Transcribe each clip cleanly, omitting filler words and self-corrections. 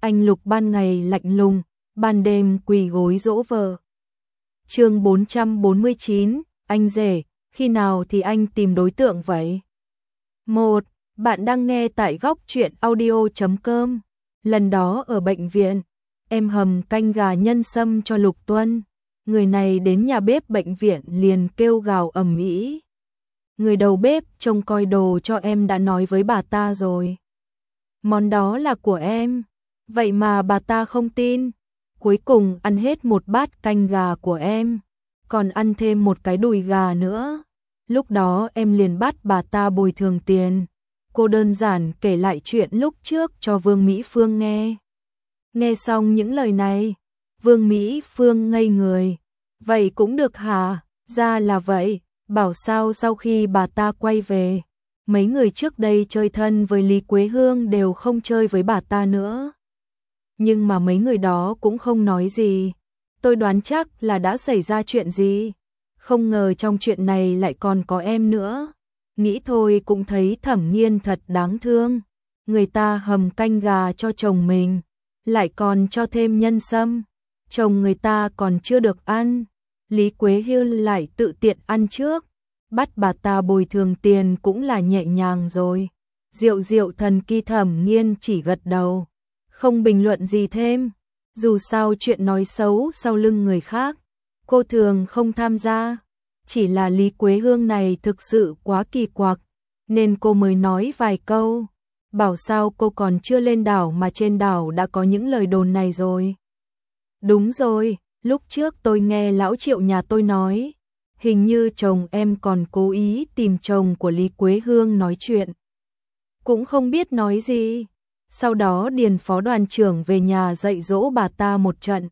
anh Lục ban ngày lạnh lùng, ban đêm quỳ gối dỗ vợ. Chương 449, anh rể, khi nào thì anh tìm đối tượng vậy? 1. Bạn đang nghe tại góc truyện audio.com. Lần đó ở bệnh viện, em hầm canh gà nhân sâm cho Lục Tuân. Người này đến nhà bếp bệnh viện liền kêu gào ầm ĩ. Người đầu bếp trông coi đồ cho em đã nói với bà ta rồi. Món đó là của em. Vậy mà bà ta không tin. Cuối cùng ăn hết một bát canh gà của em, còn ăn thêm một cái đùi gà nữa. Lúc đó em liền bắt bà ta bồi thường tiền. Cô đơn giản kể lại chuyện lúc trước cho Vương Mỹ Phương nghe. Nghe xong những lời này, Vương Mỹ Phương ngây người. Vậy cũng được hả? Ra là vậy. Bảo sao sau khi bà ta quay về, mấy người trước đây chơi thân với Lý Quế Hương đều không chơi với bà ta nữa. Nhưng mà mấy người đó cũng không nói gì. Tôi đoán chắc là đã xảy ra chuyện gì. Không ngờ trong chuyện này lại còn có em nữa. Nghĩ thôi cũng thấy Thẩm Nghiên thật đáng thương. Người ta hầm canh gà cho chồng mình, lại còn cho thêm nhân sâm. Chồng người ta còn chưa được ăn. Lý Quế Hương lại tự tiện ăn trước. Bắt bà ta bồi thường tiền cũng là nhẹ nhàng rồi. Diệu diệu thần kỳ. Thẩm Nghiên chỉ gật đầu, không bình luận gì thêm. Dù sao chuyện nói xấu sau lưng người khác, cô thường không tham gia. Chỉ là Lý Quế Hương này thực sự quá kỳ quặc, nên cô mới nói vài câu. Bảo sao cô còn chưa lên đảo mà trên đảo đã có những lời đồn này rồi. Đúng rồi, lúc trước tôi nghe lão Triệu nhà tôi nói, hình như chồng em còn cố ý tìm chồng của Lý Quế Hương nói chuyện. Cũng không biết nói gì. Sau đó Điền phó đoàn trưởng về nhà dạy dỗ bà ta một trận.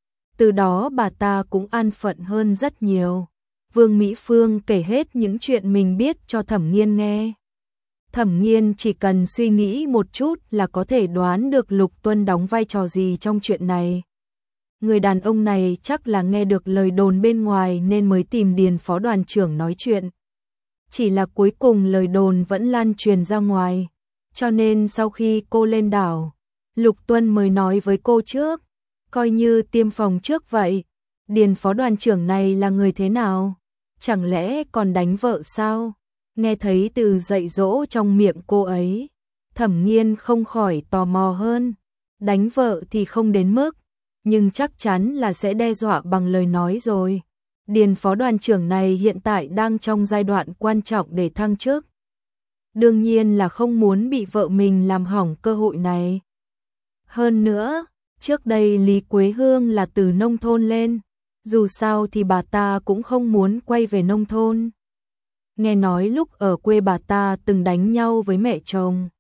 Từ đó bà ta cũng an phận hơn rất nhiều. Vương Mỹ Phương kể hết những chuyện mình biết cho Thẩm Nghiên nghe. Thẩm Nghiên chỉ cần suy nghĩ một chút là có thể đoán được Lục Tuân đóng vai trò gì trong chuyện này. Người đàn ông này chắc là nghe được lời đồn bên ngoài nên mới tìm Điền phó đoàn trưởng nói chuyện. Chỉ là cuối cùng lời đồn vẫn lan truyền ra ngoài. Cho nên sau khi cô lên đảo, Lục Tuân mới nói với cô trước, coi như tiêm phòng trước vậy. Điền phó đoàn trưởng này là người thế nào? Chẳng lẽ còn đánh vợ sao? Nghe thấy từ dạy dỗ trong miệng cô ấy, Thẩm Nghiên không khỏi tò mò hơn. Đánh vợ thì không đến mức, nhưng chắc chắn là sẽ đe dọa bằng lời nói rồi. Điền phó đoàn trưởng này hiện tại đang trong giai đoạn quan trọng để thăng chức. Đương nhiên là không muốn bị vợ mình làm hỏng cơ hội này. Hơn nữa, trước đây Lý Quế Hương là từ nông thôn lên, dù sao thì bà ta cũng không muốn quay về nông thôn. Nghe nói lúc ở quê bà ta từng đánh nhau với mẹ chồng,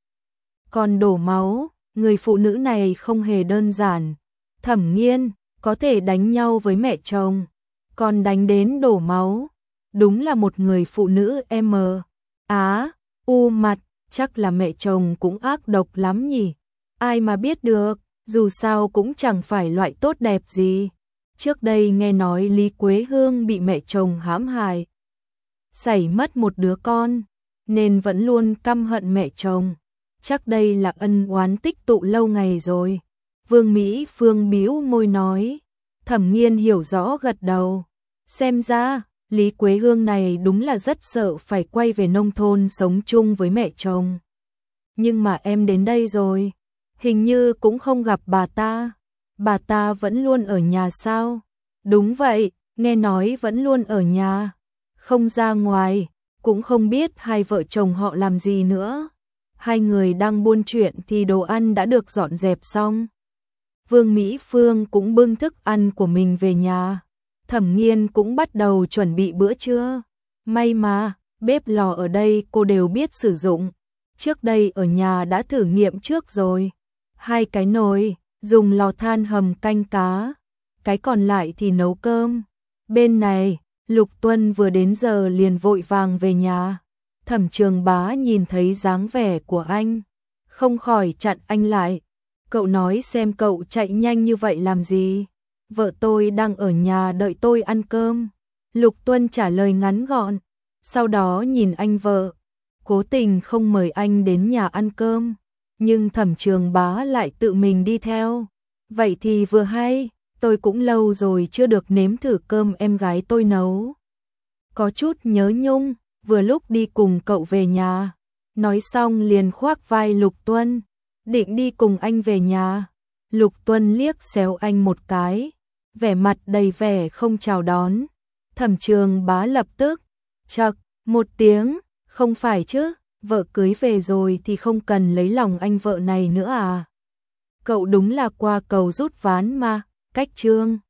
còn đổ máu. Người phụ nữ này không hề đơn giản. Thẩm Nghiên có thể đánh nhau với mẹ chồng, còn đánh đến đổ máu. Đúng là một người phụ nữ u mặt. Chắc là mẹ chồng cũng ác độc lắm nhỉ. Ai mà biết được, dù sao cũng chẳng phải loại tốt đẹp gì. Trước đây nghe nói Lý Quế Hương bị mẹ chồng hãm hại, xảy mất một đứa con, nên vẫn luôn căm hận mẹ chồng. Chắc đây là ân oán tích tụ lâu ngày rồi. Vương Mỹ Phương bĩu môi nói. Thẩm Nghiên hiểu rõ gật đầu. Xem ra Lý Quế Hương này đúng là rất sợ phải quay về nông thôn sống chung với mẹ chồng. Nhưng mà em đến đây rồi, hình như cũng không gặp bà ta. Bà ta vẫn luôn ở nhà sao? Đúng vậy, nghe nói vẫn luôn ở nhà, không ra ngoài, cũng không biết hai vợ chồng họ làm gì nữa. Hai người đang buôn chuyện thì đồ ăn đã được dọn dẹp xong. Vương Mỹ Phương cũng bưng thức ăn của mình về nhà. Thẩm Nghiên cũng bắt đầu chuẩn bị bữa trưa. May mà, bếp lò ở đây cô đều biết sử dụng. Trước đây ở nhà đã thử nghiệm trước rồi. 2 cái nồi, dùng lò than hầm canh cá. Cái còn lại thì nấu cơm. Bên này, Lục Tuân vừa đến giờ liền vội vàng về nhà. Thẩm Trường Bá nhìn thấy dáng vẻ của anh, không khỏi chặn anh lại. Cậu nói xem cậu chạy nhanh như vậy làm gì? Vợ tôi đang ở nhà đợi tôi ăn cơm. Lục Tuân trả lời ngắn gọn. Sau đó nhìn anh vợ, cố tình không mời anh đến nhà ăn cơm. nhưng Thẩm Trường Bá lại tự mình đi theo. Vậy thì vừa hay, tôi cũng lâu rồi chưa được nếm thử cơm em gái tôi nấu. Có chút nhớ nhung, vừa lúc đi cùng cậu về nhà. Nói xong liền khoác vai Lục Tuân, định đi cùng anh về nhà. Lục Tuân liếc xéo anh một cái, vẻ mặt đầy vẻ không chào đón. Thẩm Trường Bá lập tức, chậc, một tiếng, không phải chứ, vợ cưới về rồi thì không cần lấy lòng anh vợ này nữa à. Cậu đúng là qua cầu rút ván mà, cách Trương.